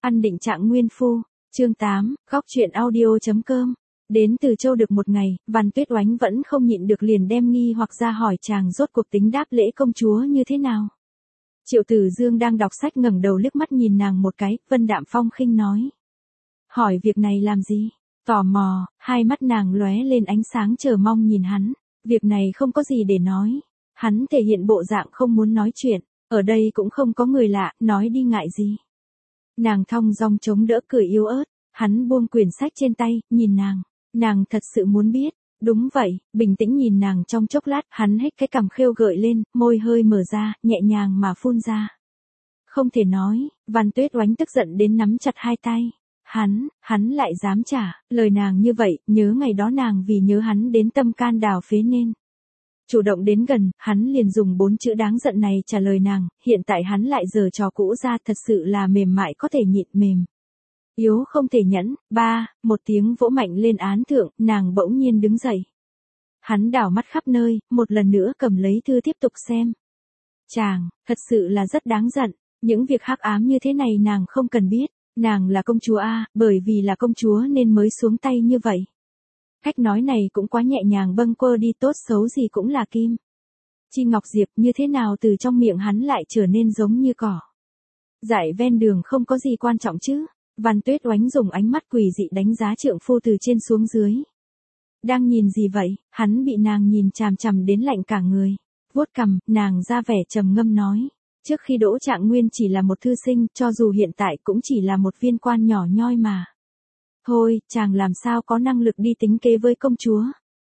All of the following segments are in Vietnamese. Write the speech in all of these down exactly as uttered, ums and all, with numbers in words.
Ăn định trạng nguyên phu, chương tám, góc truyện audio.com. Đến Từ Châu được một ngày, Văn Tuyết Oánh vẫn không nhịn được liền đem nghi hoặc ra hỏi chàng rốt cuộc tính đáp lễ công chúa như thế nào. Triệu Tử Dương đang đọc sách ngẩng đầu liếc mắt nhìn nàng một cái, vân đạm phong khinh nói. Hỏi việc này làm gì? Tò mò, hai mắt nàng lóe lên ánh sáng chờ mong nhìn hắn. Việc này không có gì để nói. Hắn thể hiện bộ dạng không muốn nói chuyện. Ở đây cũng không có người lạ, nói đi ngại gì. Nàng thong dong chống đỡ cười yếu ớt. Hắn buông quyển sách trên tay, nhìn nàng. Nàng thật sự muốn biết. Đúng vậy, bình tĩnh nhìn nàng trong chốc lát, hắn hếch cái cằm khêu gợi lên, môi hơi mở ra, nhẹ nhàng mà phun ra. Không thể nói, Văn Tuyết Oánh tức giận đến nắm chặt hai tay. Hắn, hắn lại dám trả, lời nàng như vậy, nhớ ngày đó nàng vì nhớ hắn đến tâm can đào phế nên. Chủ động đến gần, hắn liền dùng bốn chữ đáng giận này trả lời nàng, hiện tại hắn lại giở trò cũ ra, thật sự là mềm mại có thể nhịn mềm. Yếu không thể nhẫn, ba, một tiếng vỗ mạnh lên án thượng, nàng bỗng nhiên đứng dậy. Hắn đảo mắt khắp nơi, một lần nữa cầm lấy thư tiếp tục xem. Chàng, thật sự là rất đáng giận, những việc hắc ám như thế này nàng không cần biết, nàng là công chúa a, bởi vì là công chúa nên mới xuống tay như vậy. Cách nói này cũng quá nhẹ nhàng bâng quơ đi, tốt xấu gì cũng là kim. Chi Ngọc Diệp như thế nào từ trong miệng hắn lại trở nên giống như cỏ. Dại ven đường không có gì quan trọng chứ. Văn Tuyết Oánh dùng ánh mắt quỷ dị đánh giá trượng phu từ trên xuống dưới. Đang nhìn gì vậy? Hắn bị nàng nhìn chằm chằm đến lạnh cả người. Vuốt cằm, nàng ra vẻ trầm ngâm nói. Trước khi Đỗ Trạng Nguyên chỉ là một thư sinh, cho dù hiện tại cũng chỉ là một viên quan nhỏ nhoi mà. Thôi, chàng làm sao có năng lực đi tính kế với công chúa.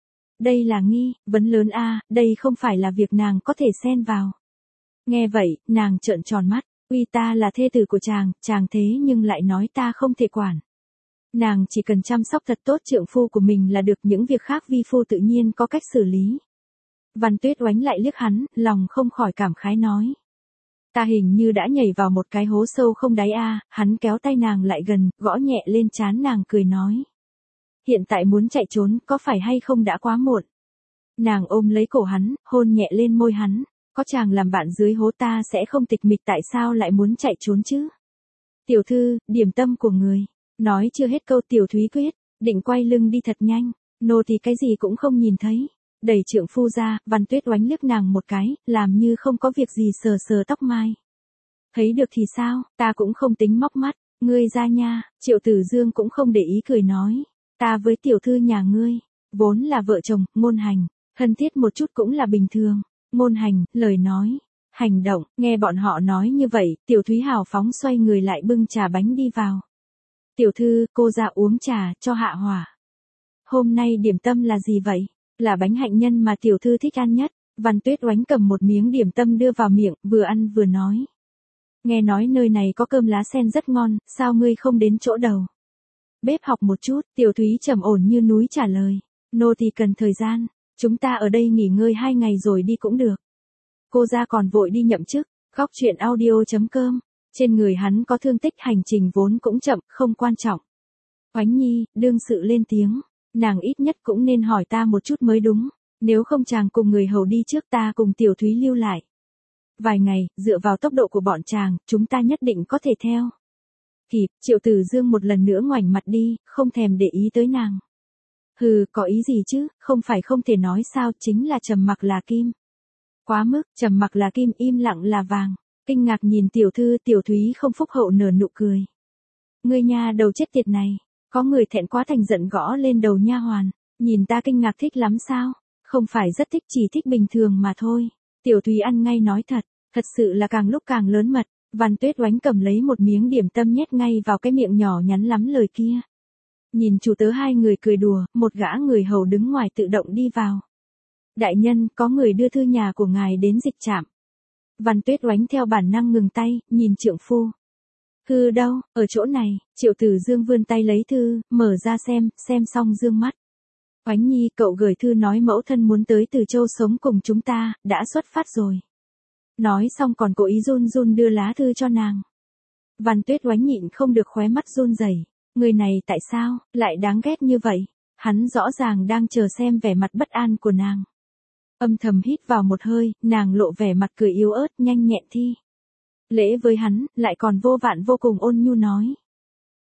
Đây là nghi, vấn lớn a, đây không phải là việc nàng có thể xen vào. Nghe vậy, nàng trợn tròn mắt. Uy ta là thê tử của chàng, chàng thế nhưng lại nói ta không thể quản. Nàng chỉ cần chăm sóc thật tốt trượng phu của mình là được, những việc khác vi phu tự nhiên có cách xử lý. Văn Tuyết Oánh lại liếc hắn, lòng không khỏi cảm khái nói. Ta hình như đã nhảy vào một cái hố sâu không đáy a. Hắn kéo tay nàng lại gần, gõ nhẹ lên trán nàng cười nói. Hiện tại muốn chạy trốn, có phải hay không đã quá muộn. Nàng ôm lấy cổ hắn, hôn nhẹ lên môi hắn. Có chàng làm bạn dưới hố ta sẽ không tịch mịch, tại sao lại muốn chạy trốn chứ? Tiểu thư, điểm tâm của người. Nói chưa hết câu Tiểu Thúy quyết, định quay lưng đi thật nhanh, nô thì cái gì cũng không nhìn thấy. Đẩy trượng phu ra, Văn Tuyết Oánh liếc nàng một cái, làm như không có việc gì sờ sờ tóc mai. Thấy được thì sao, ta cũng không tính móc mắt, ngươi ra nha. Triệu Tử Dương cũng không để ý cười nói. Ta với tiểu thư nhà ngươi, vốn là vợ chồng, ngôn hành, thân thiết một chút cũng là bình thường. Ngôn hành, lời nói, hành động, nghe bọn họ nói như vậy, Tiểu Thúy hào phóng xoay người lại bưng trà bánh đi vào. Tiểu thư, cô ra uống trà, cho hạ hỏa. Hôm nay điểm tâm là gì vậy? Là bánh hạnh nhân mà tiểu thư thích ăn nhất. Văn Tuyết Oánh cầm một miếng điểm tâm đưa vào miệng, vừa ăn vừa nói. Nghe nói nơi này có cơm lá sen rất ngon, sao ngươi không đến chỗ đầu? Bếp học một chút, Tiểu Thúy trầm ổn như núi trả lời. Nô thì cần thời gian. Chúng ta ở đây nghỉ ngơi hai ngày rồi đi cũng được. Cô ra còn vội đi nhậm chức. Góc truyện audio.com. Trên người hắn có thương tích, hành trình vốn cũng chậm, không quan trọng. Oánh nhi, đương sự lên tiếng. Nàng ít nhất cũng nên hỏi ta một chút mới đúng. Nếu không chàng cùng người hầu đi trước, ta cùng Tiểu Thúy lưu lại. Vài ngày, dựa vào tốc độ của bọn chàng, chúng ta nhất định có thể theo kịp. Triệu Tử Dương một lần nữa ngoảnh mặt đi, không thèm để ý tới nàng. Hừ, có ý gì chứ, không phải không thể nói sao, chính là trầm mặc là kim. Quá mức, trầm mặc là kim, im lặng là vàng. Kinh ngạc nhìn tiểu thư, Tiểu Thúy không phúc hậu nở nụ cười. Ngươi nha đầu chết tiệt này, có người thẹn quá thành giận gõ lên đầu nha hoàn, nhìn ta kinh ngạc thích lắm sao? Không phải rất thích, chỉ thích bình thường mà thôi. Tiểu Thúy ăn ngay nói thật, thật sự là càng lúc càng lớn mật. Văn Tuyết Oánh cầm lấy một miếng điểm tâm nhét ngay vào cái miệng nhỏ nhắn lắm lời kia. Nhìn chủ tớ hai người cười đùa, một gã người hầu đứng ngoài tự động đi vào. Đại nhân, có người đưa thư nhà của ngài đến dịch trạm. Văn Tuyết Oánh theo bản năng ngừng tay, nhìn trượng phu. Thư đâu, ở chỗ này. Triệu Tử Dương vươn tay lấy thư, mở ra xem, xem xong dương mắt. Oánh nhi, cậu gửi thư nói mẫu thân muốn tới Từ Châu sống cùng chúng ta, đã xuất phát rồi. Nói xong còn cố ý run run đưa lá thư cho nàng. Văn Tuyết Oánh nhịn không được khóe mắt run rẩy. Người này tại sao, lại đáng ghét như vậy? Hắn rõ ràng đang chờ xem vẻ mặt bất an của nàng. Âm thầm hít vào một hơi, nàng lộ vẻ mặt cười yếu ớt, nhanh nhẹn thi lễ với hắn, lại còn vô vạn vô cùng ôn nhu nói.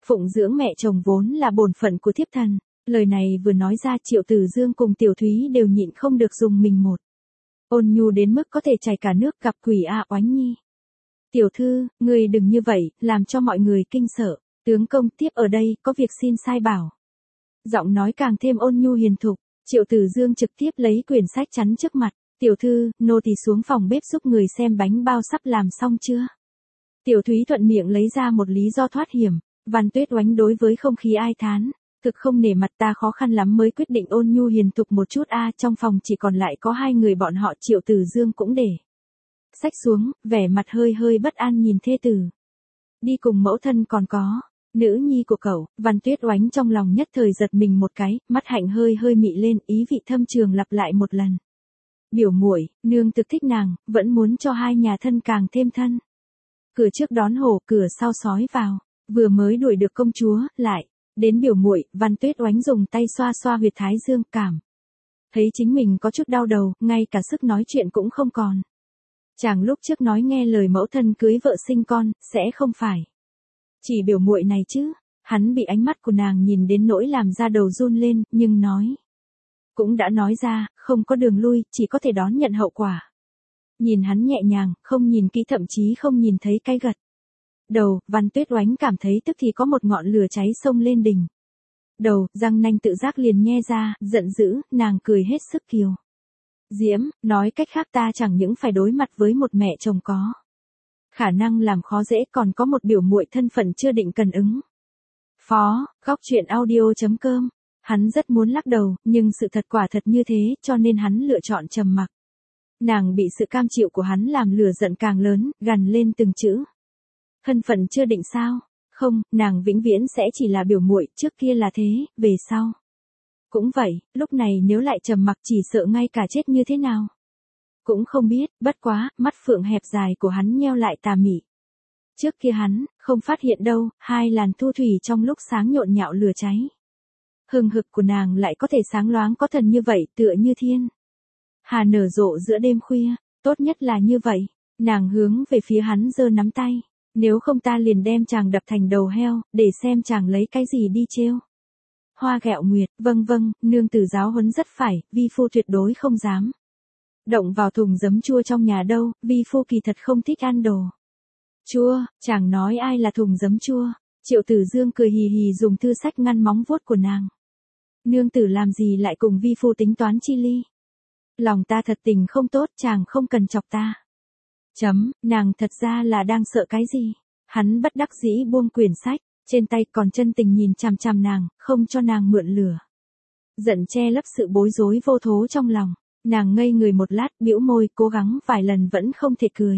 Phụng dưỡng mẹ chồng vốn là bổn phận của thiếp thần. Lời này vừa nói ra Triệu Tử Dương cùng Tiểu Thúy đều nhịn không được dùng mình một. Ôn nhu đến mức có thể chảy cả nước, gặp quỷ a Oánh Nhi. Tiểu thư, người đừng như vậy, làm cho mọi người kinh sợ. Tướng công tiếp ở đây, có việc xin sai bảo. Giọng nói càng thêm ôn nhu hiền thục. Triệu Tử Dương trực tiếp lấy quyển sách chắn trước mặt. Tiểu thư, nô tỳ xuống phòng bếp giúp người xem bánh bao sắp làm xong chưa? Tiểu Thúy thuận miệng lấy ra một lý do thoát hiểm. Văn Tuyết Oánh đối với không khí ai thán. Thực không nể mặt ta, khó khăn lắm mới quyết định ôn nhu hiền thục một chút a. Trong phòng chỉ còn lại có hai người, bọn họ Triệu Tử Dương cũng để sách xuống, vẻ mặt hơi hơi bất an nhìn thê tử. Đi cùng mẫu thân còn có nữ nhi của cậu. Văn Tuyết Oánh trong lòng nhất thời giật mình một cái, mắt hạnh hơi hơi mị lên, ý vị thâm trường lặp lại một lần. Biểu muội, nương thực thích nàng, vẫn muốn cho hai nhà thân càng thêm thân. Cửa trước đón hổ, cửa sau sói vào. Vừa mới đuổi được công chúa, lại đến biểu muội. Văn Tuyết Oánh dùng tay xoa xoa huyệt thái dương, cảm thấy chính mình có chút đau đầu, ngay cả sức nói chuyện cũng không còn. Chàng lúc trước nói nghe lời mẫu thân cưới vợ sinh con, sẽ không phải chỉ biểu muội này chứ. Hắn bị ánh mắt của nàng nhìn đến nỗi làm da đầu run lên, nhưng nói cũng đã nói ra, không có đường lui, chỉ có thể đón nhận hậu quả. Nhìn hắn nhẹ nhàng, không nhìn kỹ, thậm chí không nhìn thấy cái gật đầu. Văn Tuyết Oánh cảm thấy tức thì có một ngọn lửa cháy xông lên đỉnh đầu, răng nanh tự giác liền nhe ra, giận dữ, nàng cười hết sức kiều diễm, nói cách khác ta chẳng những phải đối mặt với một mẹ chồng có khả năng làm khó dễ, còn có một biểu muội thân phận chưa định cần ứng phó. Góc truyện audio chấm com. Hắn rất muốn lắc đầu, nhưng sự thật quả thật như thế, cho nên hắn lựa chọn trầm mặc. Nàng bị sự cam chịu của hắn làm lửa giận càng lớn, gằn lên từng chữ. Thân phận chưa định sao? Không, nàng vĩnh viễn sẽ chỉ là biểu muội, trước kia là thế, về sau cũng vậy. Lúc này nếu lại trầm mặc chỉ sợ ngay cả chết như thế nào cũng không biết. Bất quá, mắt phượng hẹp dài của hắn nheo lại tà mị. Trước kia hắn không phát hiện đâu, hai làn thu thủy trong lúc sáng nhộn nhạo lửa cháy. Hừng hực của nàng lại có thể sáng loáng có thần như vậy, tựa như thiên hà nở rộ giữa đêm khuya. Tốt nhất là như vậy. Nàng hướng về phía hắn giơ nắm tay. Nếu không ta liền đem chàng đập thành đầu heo, để xem chàng lấy cái gì đi trêu Hoa Ghẹo Nguyệt. Vâng vâng, nương tử giáo huấn rất phải, vi phu tuyệt đối không dám động vào thùng giấm chua trong nhà đâu, vi phu kỳ thật không thích ăn đồ chua. Chàng nói ai là thùng giấm chua? Triệu Tử Dương cười hì hì dùng thư sách ngăn móng vuốt của nàng. Nương tử làm gì lại cùng vi phu tính toán chi ly? Lòng ta thật tình không tốt, chàng không cần chọc ta. Chấm, nàng thật ra là đang sợ cái gì? Hắn bất đắc dĩ buông quyển sách, trên tay còn chân tình nhìn chằm chằm nàng, không cho nàng mượn lửa. Giận che lấp sự bối rối vô thố trong lòng. Nàng ngây người một lát, bĩu môi, cố gắng vài lần vẫn không thể cười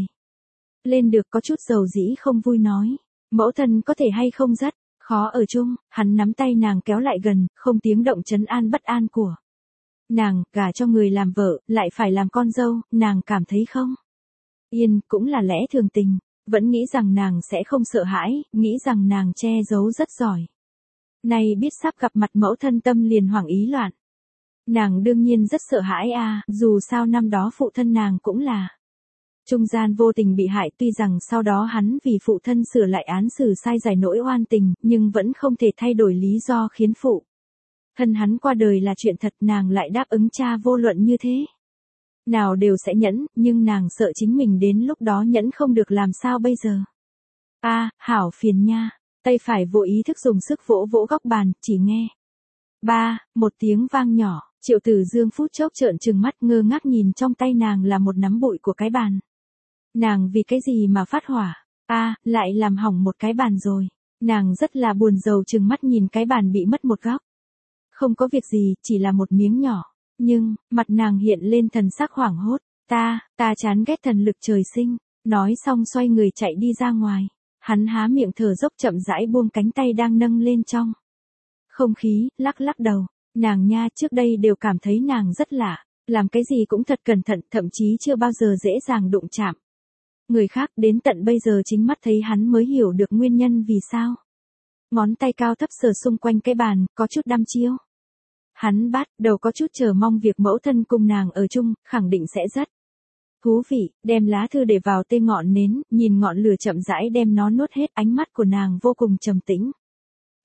lên được, có chút dầu dĩ không vui nói. Mẫu thân có thể hay không rất khó ở chung. Hắn nắm tay nàng kéo lại gần, không tiếng động trấn an bất an của nàng. Gả cho người làm vợ, lại phải làm con dâu, nàng cảm thấy không yên, cũng là lẽ thường tình. Vẫn nghĩ rằng nàng sẽ không sợ hãi, nghĩ rằng nàng che giấu rất giỏi. Nay biết sắp gặp mặt mẫu thân, tâm liền hoảng ý loạn. Nàng đương nhiên rất sợ hãi a, dù sao năm đó phụ thân nàng cũng là trung gian vô tình bị hại, tuy rằng sau đó hắn vì phụ thân sửa lại án xử sai giải nỗi oan tình, nhưng vẫn không thể thay đổi lý do khiến phụ thân hắn qua đời là chuyện thật. Nàng lại đáp ứng cha vô luận như thế nào đều sẽ nhẫn, nhưng nàng sợ chính mình đến lúc đó nhẫn không được, làm sao bây giờ? A, à, hảo phiền nha. Tay phải vô ý thức dùng sức vỗ vỗ góc bàn, chỉ nghe ba, một tiếng vang nhỏ. Triệu Tử Dương phút chốc trợn trừng mắt, ngơ ngác nhìn trong tay nàng là một nắm bụi của cái bàn. Nàng vì cái gì mà phát hỏa? A, à, lại làm hỏng một cái bàn rồi. Nàng rất là buồn rầu trừng mắt nhìn cái bàn bị mất một góc. Không có việc gì, chỉ là một miếng nhỏ. Nhưng, mặt nàng hiện lên thần sắc hoảng hốt. Ta, ta chán ghét thần lực trời sinh. Nói xong xoay người chạy đi ra ngoài. Hắn há miệng thở dốc chậm rãi buông cánh tay đang nâng lên trong không khí, lắc lắc đầu. Nàng nha, trước đây đều cảm thấy nàng rất lạ. Làm cái gì cũng thật cẩn thận, thậm chí chưa bao giờ dễ dàng đụng chạm người khác. Đến tận bây giờ chính mắt thấy hắn mới hiểu được nguyên nhân vì sao. Ngón tay cao thấp sờ xung quanh cái bàn, có chút đăm chiêu. Hắn bắt đầu có chút chờ mong việc mẫu thân cùng nàng ở chung, khẳng định sẽ rất thú vị. Đem lá thư để vào tê ngọn nến, nhìn ngọn lửa chậm rãi đem nó nuốt hết. Ánh mắt của nàng vô cùng trầm tĩnh.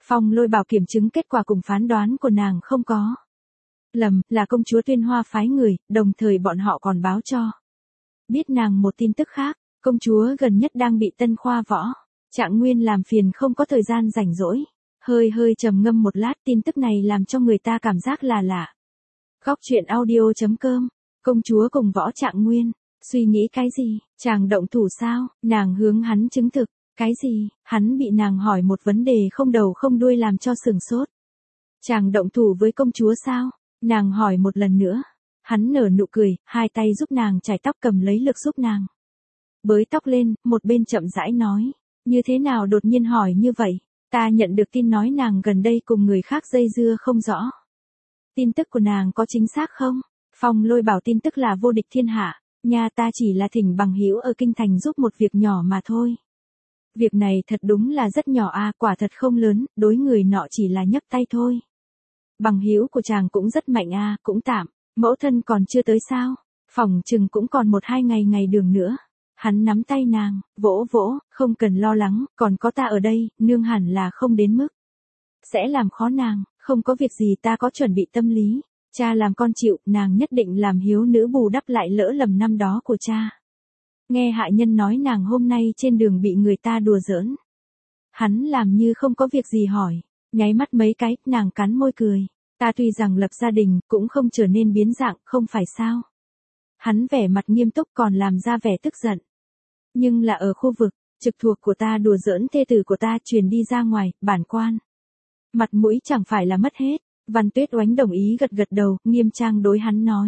Phong Lôi Bảo kiểm chứng kết quả cùng phán đoán của nàng không có lầm, là công chúa Tuyên Hoa phái người, đồng thời bọn họ còn báo cho biết nàng một tin tức khác, công chúa gần nhất đang bị Tân Khoa Võ Trạng Nguyên làm phiền không có thời gian rảnh rỗi. Hơi hơi trầm ngâm một lát, tin tức này làm cho người ta cảm giác là lạ. Góc truyện audio.com, công chúa cùng Võ Trạng Nguyên, suy nghĩ cái gì, chàng động thủ sao, nàng hướng hắn chứng thực, cái gì, hắn bị nàng hỏi một vấn đề không đầu không đuôi làm cho sửng sốt. Chàng động thủ với công chúa sao, nàng hỏi một lần nữa, hắn nở nụ cười, hai tay giúp nàng chải tóc cầm lấy lực giúp nàng bới tóc lên, một bên chậm rãi nói, như thế nào đột nhiên hỏi như vậy. Ta nhận được tin nói nàng gần đây cùng người khác dây dưa không rõ. Tin tức của nàng có chính xác không? Phong Lôi Bảo tin tức là vô địch thiên hạ, nhà ta chỉ là thỉnh bằng hữu ở kinh thành giúp một việc nhỏ mà thôi. Việc này thật đúng là rất nhỏ a, à, quả thật không lớn, đối người nọ chỉ là nhấc tay thôi. Bằng hữu của chàng cũng rất mạnh a, à, cũng tạm, mẫu thân còn chưa tới sao? Phỏng chừng cũng còn một hai ngày ngày đường nữa. Hắn nắm tay nàng, vỗ vỗ, không cần lo lắng, còn có ta ở đây, nương hẳn là không đến mức sẽ làm khó nàng, không có việc gì, ta có chuẩn bị tâm lý, cha làm con chịu, nàng nhất định làm hiếu nữ bù đắp lại lỡ lầm năm đó của cha. Nghe hạ nhân nói nàng hôm nay trên đường bị người ta đùa giỡn. Hắn làm như không có việc gì hỏi, nháy mắt mấy cái, nàng cắn môi cười, ta tuy rằng lập gia đình, cũng không trở nên biến dạng, không phải sao. Hắn vẻ mặt nghiêm túc còn làm ra vẻ tức giận. Nhưng là ở khu vực trực thuộc của ta đùa giỡn thê tử của ta truyền đi ra ngoài, bản quan mặt mũi chẳng phải là mất hết. Văn Tuyết Oánh đồng ý gật gật đầu, nghiêm trang đối hắn nói.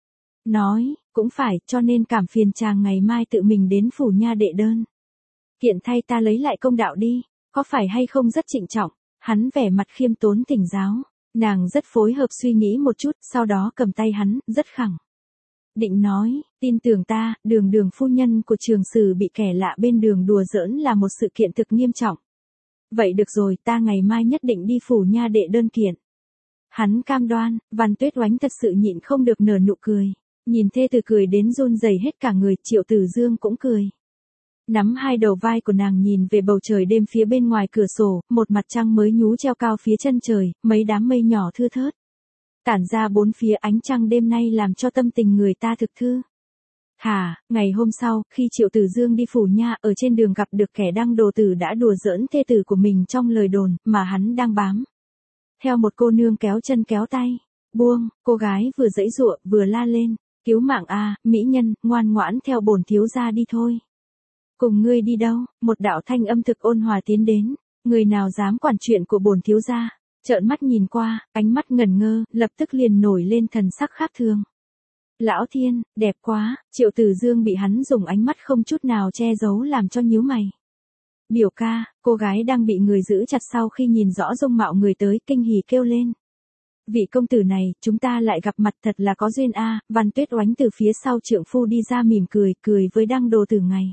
Nói, cũng phải, cho nên cảm phiền chàng ngày mai tự mình đến phủ nha đệ đơn. Kiện thay ta lấy lại công đạo đi, có phải hay không rất trịnh trọng, hắn vẻ mặt khiêm tốn thỉnh giáo, nàng rất phối hợp suy nghĩ một chút, sau đó cầm tay hắn, rất khẳng định nói, tin tưởng ta, đường đường phu nhân của Trường Sử bị kẻ lạ bên đường đùa giỡn là một sự kiện thực nghiêm trọng. Vậy được rồi, ta ngày mai nhất định đi phủ nha đệ đơn kiện. Hắn cam đoan, Văn Tuyết Oánh thật sự nhịn không được nở nụ cười, nhìn thê tử cười đến run rẩy hết cả người, Triệu Tử Dương cũng cười. Nắm hai đầu vai của nàng nhìn về bầu trời đêm phía bên ngoài cửa sổ, một mặt trăng mới nhú treo cao phía chân trời, mấy đám mây nhỏ thưa thớt tản ra bốn phía, ánh trăng đêm nay làm cho tâm tình người ta thực thư. Hả, ngày hôm sau, khi Triệu Tử Dương đi phủ nha, ở trên đường gặp được kẻ đăng đồ tử đã đùa giỡn thê tử của mình trong lời đồn, mà hắn đang bám theo một cô nương kéo chân kéo tay. Buông, cô gái vừa giãy giụa, vừa la lên, cứu mạng a, mỹ nhân, ngoan ngoãn theo bổn thiếu gia đi thôi. Cùng ngươi đi đâu? Một đạo thanh âm thực ôn hòa tiến đến, người nào dám quản chuyện của bổn thiếu gia? Trợn mắt nhìn qua, ánh mắt ngẩn ngơ, lập tức liền nổi lên thần sắc khác thường. Lão thiên, đẹp quá, Triệu Tử Dương bị hắn dùng ánh mắt không chút nào che giấu làm cho nhíu mày. Biểu ca, cô gái đang bị người giữ chặt sau khi nhìn rõ dung mạo người tới, kinh hỉ kêu lên. Vị công tử này, chúng ta lại gặp mặt, thật là có duyên a. Văn Tuyết Oánh từ phía sau trượng phu đi ra mỉm cười, cười với đăng đồ tử ngày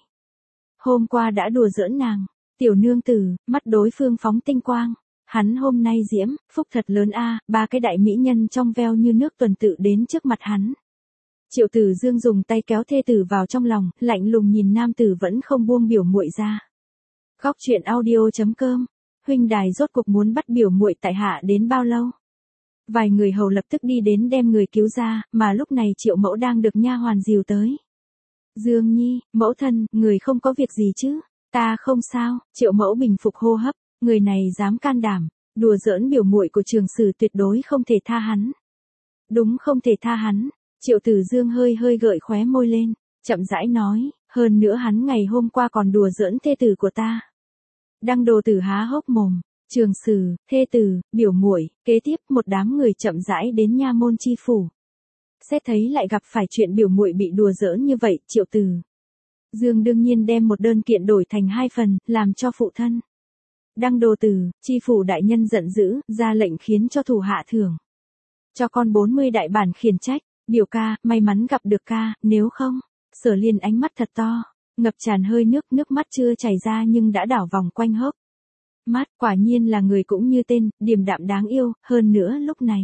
hôm qua đã đùa giỡn nàng. Tiểu nương tử, mắt đối phương phóng tinh quang. Hắn hôm nay diễm, phúc thật lớn a, ba cái đại mỹ nhân trong veo như nước tuần tự đến trước mặt hắn. Triệu Tử Dương dùng tay kéo thê tử vào trong lòng, lạnh lùng nhìn nam tử vẫn không buông biểu muội ra. Góc truyện audio.com, huynh đài rốt cuộc muốn bắt biểu muội tại hạ đến bao lâu? Vài người hầu lập tức đi đến đem người cứu ra, mà lúc này Triệu mẫu đang được nha hoàn dìu tới. Dương Nhi, mẫu thân, người không có việc gì chứ? Ta không sao. Triệu mẫu bình phục hô hấp, người này dám can đảm, đùa giỡn biểu muội của Trường Sử, tuyệt đối không thể tha hắn. Đúng, không thể tha hắn. Triệu Tử Dương hơi hơi gợi khóe môi lên, chậm rãi nói, hơn nữa hắn ngày hôm qua còn đùa giỡn thê tử của ta. Đăng đồ tử há hốc mồm, Trường Sử, thê tử, biểu muội, kế tiếp một đám người chậm rãi đến nha môn chi phủ. Xét thấy lại gặp phải chuyện biểu muội bị đùa giỡn như vậy, Triệu Tử Dương đương nhiên đem một đơn kiện đổi thành hai phần, làm cho phụ thân. Đăng đồ tử, chi phủ đại nhân giận dữ, ra lệnh khiến cho thủ hạ thưởng cho con bốn mươi đại bản khiển trách. Biểu ca, may mắn gặp được ca, nếu không, Sở Liên ánh mắt thật to, ngập tràn hơi nước, nước mắt chưa chảy ra nhưng đã đảo vòng quanh hốc mắt, quả nhiên là người cũng như tên, điềm đạm đáng yêu, hơn nữa lúc này.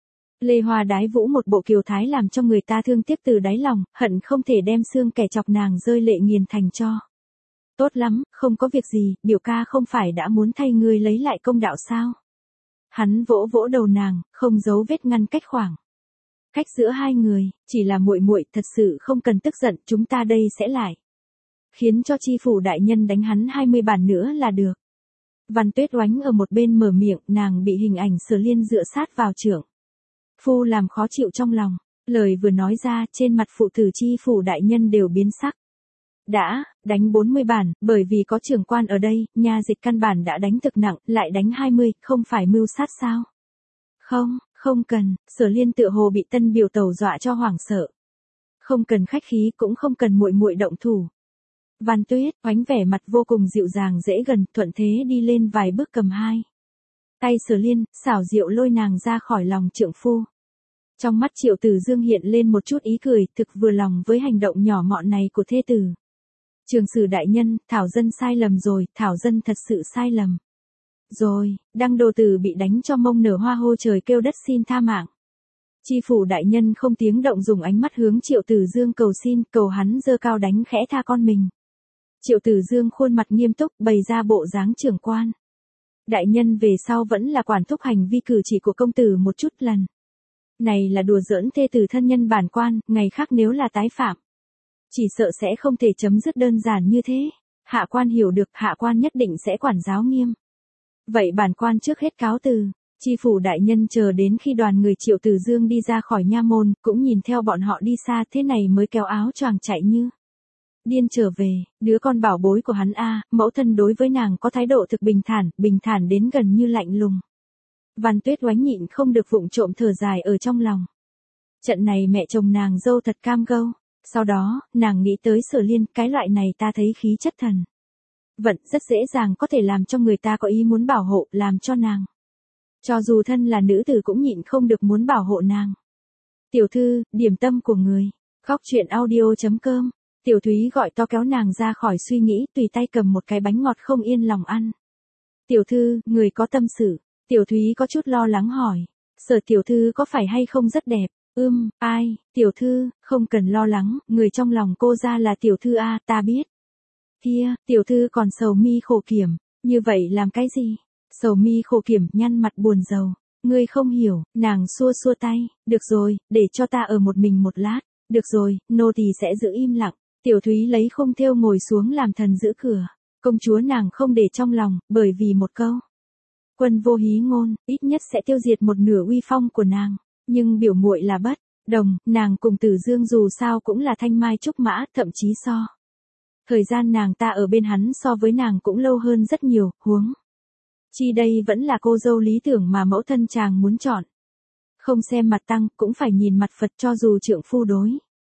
Lê Hoa đái vũ một bộ kiều thái làm cho người ta thương tiếc từ đáy lòng, hận không thể đem xương kẻ chọc nàng rơi lệ nghiền thành cho. Tốt lắm, không có việc gì, biểu ca không phải đã muốn thay ngươi lấy lại công đạo sao? Hắn vỗ vỗ đầu nàng, không giấu vết ngăn cách khoảng cách giữa hai người, chỉ là muội muội, thật sự không cần tức giận, chúng ta đây sẽ lại khiến cho chi phủ đại nhân đánh hắn hai mươi bản nữa là được. Văn Tuyết Oánh ở một bên mở miệng, nàng bị hình ảnh Sở Liên dựa sát vào trưởng phu làm khó chịu trong lòng, lời vừa nói ra, trên mặt phụ tử chi phủ đại nhân đều biến sắc. Đã, đánh bốn mươi bản, bởi vì có trưởng quan ở đây, nha dịch căn bản đã đánh thực nặng, lại đánh hai mươi, không phải mưu sát sao? Không, không cần, Sở Liên tựa hồ bị tân biểu tẩu dọa cho hoảng sợ. Không cần khách khí, cũng không cần muội muội động thủ. Văn Tuyết Oánh vẻ mặt vô cùng dịu dàng dễ gần, thuận thế đi lên vài bước cầm hai tay Sở Liên, xảo diệu lôi nàng ra khỏi lòng trượng phu. Trong mắt Triệu Tử Dương hiện lên một chút ý cười, thực vừa lòng với hành động nhỏ mọn này của thê tử. Trường sử đại nhân, Thảo dân sai lầm rồi, Thảo dân thật sự sai lầm. Rồi, Đăng Đồ Tử bị đánh cho mông nở hoa hô trời kêu đất xin tha mạng. Chi phủ đại nhân không tiếng động dùng ánh mắt hướng Triệu Tử Dương cầu xin, cầu hắn giơ cao đánh khẽ tha con mình. Triệu Tử Dương khuôn mặt nghiêm túc, bày ra bộ dáng trưởng quan. Đại nhân về sau vẫn là quản thúc hành vi cử chỉ của công tử một chút lần. Này là đùa giỡn thê tử thân nhân bản quan, ngày khác nếu là tái phạm, chỉ sợ sẽ không thể chấm dứt đơn giản như thế. Hạ quan hiểu được, hạ quan nhất định sẽ quản giáo nghiêm. Vậy bản quan trước hết cáo từ. Chi phủ đại nhân chờ đến khi đoàn người Triệu Tử Dương đi ra khỏi nha môn, cũng nhìn theo bọn họ đi xa, thế này mới kéo áo choàng chạy như điên trở về. Đứa con bảo bối của hắn a, mẫu thân đối với nàng có thái độ thực bình thản, bình thản đến gần như lạnh lùng. Văn Tuyết Oánh nhịn không được vụng trộm thở dài ở trong lòng. Trận này mẹ chồng nàng dâu thật cam gâu. Sau đó, nàng nghĩ tới Sở Liên, cái loại này ta thấy khí chất thần vận rất dễ dàng có thể làm cho người ta có ý muốn bảo hộ, làm cho nàng, cho dù thân là nữ tử cũng nhịn không được muốn bảo hộ nàng. Tiểu thư, điểm tâm của người. Khóc chuyện audio chấm com. Tiểu Thúy gọi to kéo nàng ra khỏi suy nghĩ, tùy tay cầm một cái bánh ngọt không yên lòng ăn. Tiểu thư, người có tâm sự. Tiểu Thúy có chút lo lắng hỏi. Sở tiểu thư có phải hay không rất đẹp? Ưm, ai, tiểu thư, không cần lo lắng, người trong lòng cô ra là tiểu thư a, ta biết. Kia, tiểu thư còn sầu mi khổ kiểm, như vậy làm cái gì? Sầu mi khổ kiểm, nhăn mặt buồn rầu. Ngươi không hiểu, nàng xua xua tay, được rồi, để cho ta ở một mình một lát. Được rồi, nô tỳ sẽ giữ im lặng. Tiểu Thúy lấy khung thêu ngồi xuống làm thần giữ cửa. Công chúa nàng không để trong lòng, bởi vì một câu quân vô hí ngôn, ít nhất sẽ tiêu diệt một nửa uy phong của nàng. Nhưng biểu muội là bất đồng, nàng cùng Tử Dương dù sao cũng là thanh mai trúc mã, thậm chí so. Thời gian nàng ta ở bên hắn so với nàng cũng lâu hơn rất nhiều, huống chi đây vẫn là cô dâu lý tưởng mà mẫu thân chàng muốn chọn. Không xem mặt tăng, cũng phải nhìn mặt Phật, cho dù trượng phu đối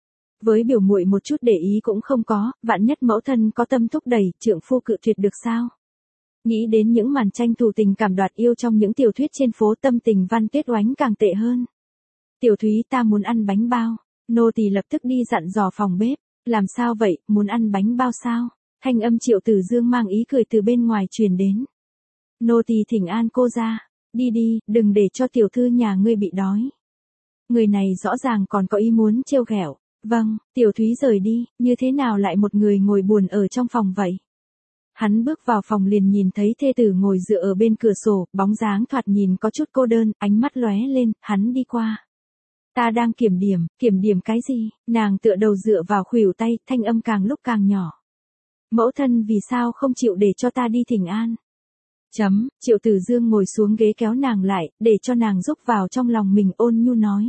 với biểu muội một chút để ý cũng không có, vạn nhất mẫu thân có tâm thúc đẩy, trượng phu cự tuyệt được sao? Nghĩ đến những màn tranh thủ tình cảm đoạt yêu trong những tiểu thuyết trên phố, tâm tình Văn Tuyết Oánh càng tệ hơn. Tiểu Thúy, ta muốn ăn bánh bao. Nô tỳ lập tức đi dặn dò phòng bếp. Làm sao vậy, muốn ăn bánh bao sao? Thanh âm Triệu Tử Dương mang ý cười từ bên ngoài truyền đến. Nô tỳ thỉnh an cô ra. Đi đi, đừng để cho tiểu thư nhà ngươi bị đói. Người này rõ ràng còn có ý muốn trêu ghẹo. Vâng, Tiểu Thúy rời đi, như thế nào lại một người ngồi buồn ở trong phòng vậy? Hắn bước vào phòng liền nhìn thấy thê tử ngồi dựa ở bên cửa sổ, bóng dáng thoạt nhìn có chút cô đơn, ánh mắt lóe lên, hắn đi qua. Ta đang kiểm điểm, kiểm điểm cái gì? Nàng tựa đầu dựa vào khuỷu tay, thanh âm càng lúc càng nhỏ. Mẫu thân vì sao không chịu để cho ta đi thỉnh an? Chấm, Triệu Tử Dương ngồi xuống ghế kéo nàng lại, để cho nàng rúc vào trong lòng mình, ôn nhu nói.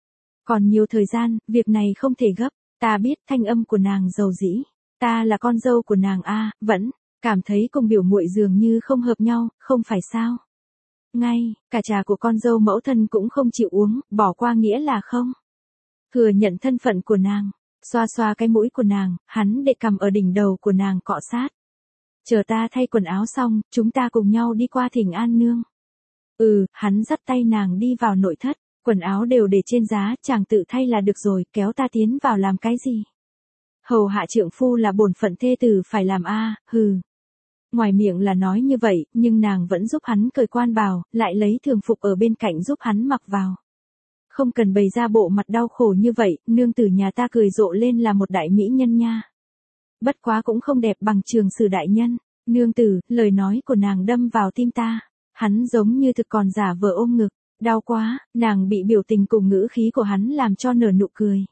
Còn nhiều thời gian, việc này không thể gấp, ta biết, thanh âm của nàng dầu dĩ. Ta là con dâu của nàng a, vẫn cảm thấy cùng biểu muội dường như không hợp nhau, không phải sao? Ngay, cả trà của con dâu mẫu thân cũng không chịu uống, bỏ qua nghĩa là không thừa nhận thân phận của nàng. Xoa xoa cái mũi của nàng, hắn để cầm ở đỉnh đầu của nàng cọ sát. Chờ ta thay quần áo xong, chúng ta cùng nhau đi qua thỉnh an nương. Ừ, hắn dắt tay nàng đi vào nội thất, quần áo đều để trên giá, chàng tự thay là được rồi, kéo ta tiến vào làm cái gì? Hầu hạ trượng phu là bổn phận thê tử phải làm a, hừ. Ngoài miệng là nói như vậy, nhưng nàng vẫn giúp hắn cởi quan bào, lại lấy thường phục ở bên cạnh giúp hắn mặc vào. Không cần bày ra bộ mặt đau khổ như vậy, nương tử nhà ta cười rộ lên là một đại mỹ nhân nha. Bất quá cũng không đẹp bằng Trường Sử đại nhân. Nương tử, lời nói của nàng đâm vào tim ta. Hắn giống như thực còn giả vờ ôm ngực. Đau quá, nàng bị biểu tình cùng ngữ khí của hắn làm cho nở nụ cười.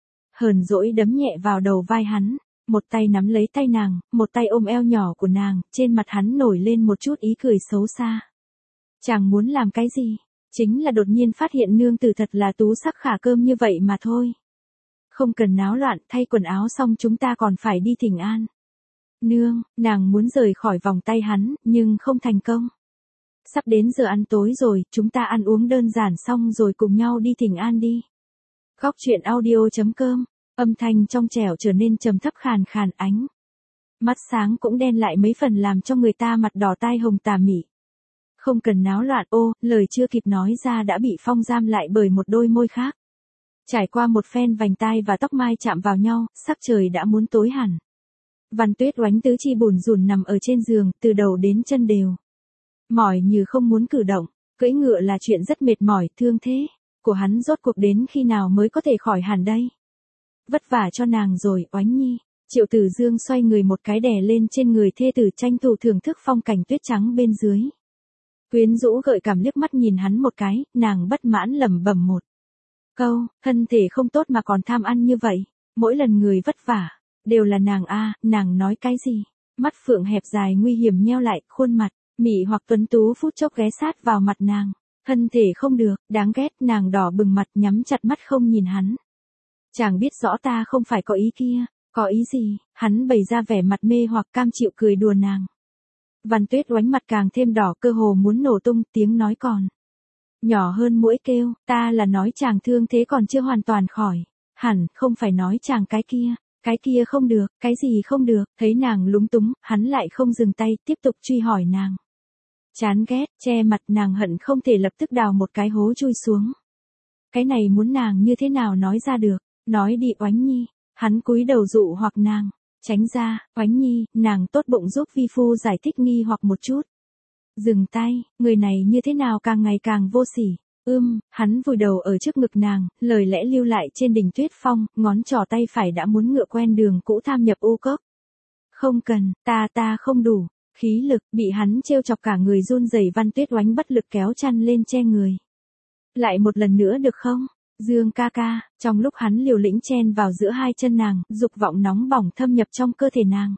Hờn dỗi đấm nhẹ vào đầu vai hắn. Một tay nắm lấy tay nàng, một tay ôm eo nhỏ của nàng, trên mặt hắn nổi lên một chút ý cười xấu xa. Chàng muốn làm cái gì? Chính là đột nhiên phát hiện nương tử thật là tú sắc khả cơm như vậy mà thôi. Không cần náo loạn, thay quần áo xong chúng ta còn phải đi thỉnh an. Nương, nàng muốn rời khỏi vòng tay hắn, nhưng không thành công. Sắp đến giờ ăn tối rồi, chúng ta ăn uống đơn giản xong rồi cùng nhau đi thỉnh an đi. Góc truyện audio chấm com, âm thanh trong trẻo trở nên trầm thấp khàn khàn, ánh mắt sáng cũng đen lại mấy phần làm cho người ta mặt đỏ tai hồng tà mị. Không cần náo loạn, ô, lời chưa kịp nói ra đã bị Phong giam lại bởi một đôi môi khác. Trải qua một phen vành tai và tóc mai chạm vào nhau, sắc trời đã muốn tối hẳn. Văn Tuyết Oánh tứ chi bùn rùn nằm ở trên giường, từ đầu đến chân đều mỏi như không muốn cử động. Cưỡi ngựa là chuyện rất mệt mỏi, thương thế của hắn rốt cuộc đến khi nào mới có thể khỏi hẳn đây. Vất vả cho nàng rồi, Oánh nhi. Triệu Tử Dương xoay người một cái đè lên trên người thê tử, tranh thủ thưởng thức phong cảnh tuyết trắng bên dưới. Quyến rũ gợi cảm liếc mắt nhìn hắn một cái, nàng bất mãn lẩm bẩm một câu, thân thể không tốt mà còn tham ăn như vậy. Mỗi lần người vất vả đều là nàng a, nàng nói cái gì? Mắt phượng hẹp dài nguy hiểm nheo lại, khuôn mặt mị hoặc tuấn tú phút chốc ghé sát vào mặt nàng. Thân thể không được, đáng ghét, nàng đỏ bừng mặt nhắm chặt mắt không nhìn hắn. Chàng biết rõ ta không phải có ý kia. Có ý gì? Hắn bày ra vẻ mặt mê hoặc cam chịu cười đùa nàng. Văn Tuyết Oánh mặt càng thêm đỏ, cơ hồ muốn nổ tung, tiếng nói còn nhỏ hơn mũi kêu, ta là nói chàng thương thế còn chưa hoàn toàn khỏi. Hẳn không phải nói chàng cái kia. Cái kia không được, cái gì không được? Thấy nàng lúng túng, hắn lại không dừng tay, tiếp tục truy hỏi nàng. Chán ghét, che mặt, nàng hận không thể lập tức đào một cái hố chui xuống. Cái này muốn nàng như thế nào nói ra được? Nói đi Oánh nhi. Hắn cúi đầu dụ hoặc nàng. Tránh ra, Oánh nhi, nàng tốt bụng giúp vi phu giải thích nghi hoặc một chút. Dừng tay, người này như thế nào càng ngày càng vô sỉ. Ưm, hắn vùi đầu ở trước ngực nàng, lời lẽ lưu lại trên đỉnh tuyết phong, ngón trỏ tay phải đã muốn ngựa quen đường cũ tham nhập u cốc. Không cần, ta ta không đủ. Khí lực, bị hắn trêu chọc cả người run rẩy, Văn Tuyết Oánh bất lực kéo chăn lên che người. Lại một lần nữa được không? Dương ca ca, trong lúc hắn liều lĩnh chen vào giữa hai chân nàng, dục vọng nóng bỏng thâm nhập trong cơ thể nàng.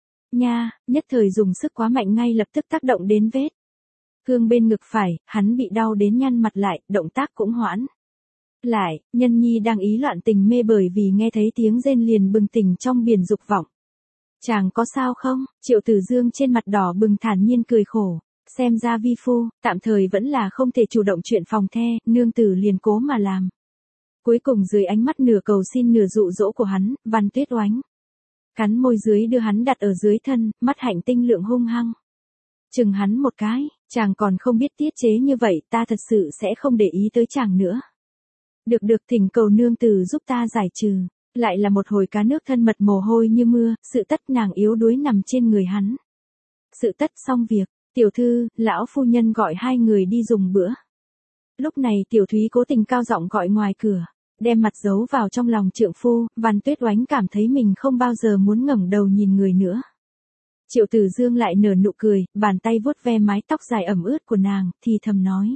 Nha, nhất thời dùng sức quá mạnh ngay lập tức tác động đến vết thương bên ngực phải, hắn bị đau đến nhăn mặt lại, động tác cũng hoãn lại. Nhân nhi đang ý loạn tình mê bởi vì nghe thấy tiếng rên liền bừng tỉnh trong biển dục vọng. Chàng có sao không? Triệu Tử Dương trên mặt đỏ bừng thản nhiên cười khổ. Xem ra vi phu, tạm thời vẫn là không thể chủ động chuyện phòng the, nương tử liền cố mà làm. Cuối cùng dưới ánh mắt nửa cầu xin nửa dụ dỗ của hắn, Văn Tuyết Oánh cắn môi dưới đưa hắn đặt ở dưới thân, mắt hạnh tinh lượng hung hăng. Chừng hắn một cái, chàng còn không biết tiết chế như vậy, ta thật sự sẽ không để ý tới chàng nữa. Được được, thỉnh cầu nương tử giúp ta giải trừ. Lại là một hồi cá nước thân mật mồ hôi như mưa, sự tất nàng yếu đuối nằm trên người hắn. Sự tất xong việc, tiểu thư, lão phu nhân gọi hai người đi dùng bữa. Lúc này Tiểu Thúy cố tình cao giọng gọi ngoài cửa, đem mặt giấu vào trong lòng trượng phu. Văn Tuyết Oánh cảm thấy mình không bao giờ muốn ngẩng đầu nhìn người nữa. Triệu Tử Dương lại nở nụ cười, bàn tay vuốt ve mái tóc dài ẩm ướt của nàng, thì thầm nói.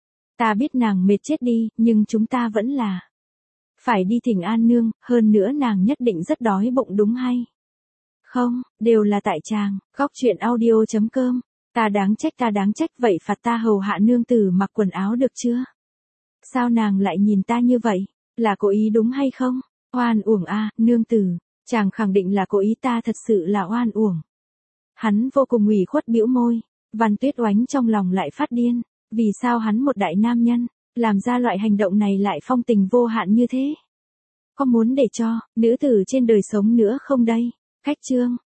Ta biết nàng mệt chết đi, nhưng chúng ta vẫn là phải đi thỉnh an nương, hơn nữa nàng nhất định rất đói bụng đúng hay? Không, đều là tại chàng. Góc truyện audio chấm com. Ta đáng trách, ta đáng trách, vậy phạt ta hầu hạ nương tử mặc quần áo được chưa? Sao nàng lại nhìn ta như vậy? Là cố ý đúng hay không? Oan uổng a, nương tử. Chàng khẳng định là cố ý, ta thật sự là oan uổng. Hắn vô cùng ủy khuất bĩu môi. Văn Tuyết Oánh trong lòng lại phát điên. Vì sao hắn một đại nam nhân, làm ra loại hành động này lại phong tình vô hạn như thế? Có muốn để cho nữ tử trên đời sống nữa không đây? Khách chương.